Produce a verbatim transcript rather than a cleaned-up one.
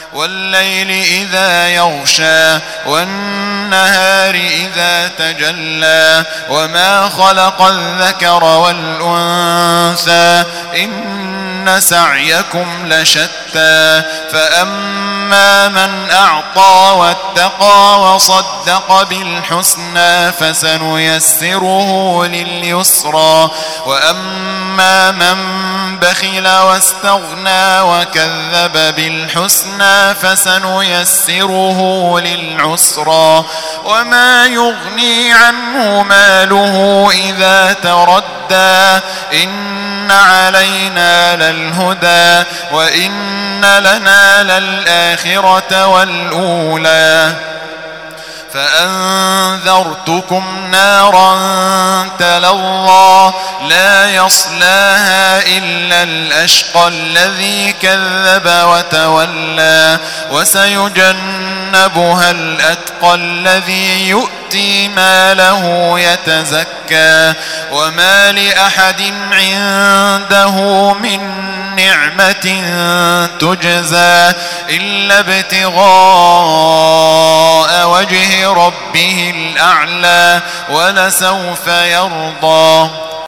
والليل إذا يغشى والنهار إذا تجلى وما خلق الذكر والأنثى إن سعيكم لشتى فأما من أعطى واتقى وصدق بالحسنى فسنيسره لليسرى وأما من بخل واستغنى وكذب بالحسنى فسنيسره للعسرى وما يغني عنه ماله إذا تردى إن علينا للهدى وإن لنا للآخرة والأولى فأنذرتكم نارا تلظى لا يصلاها إلا الأشقى الذي كذب وتولى وسيجنبها الأتقى الذي يؤتي ماله يتزكى وما لأحد عنده من نعمة تجزى إلا ابتغاء وجه ربه الأعلى ولسوف يرضى.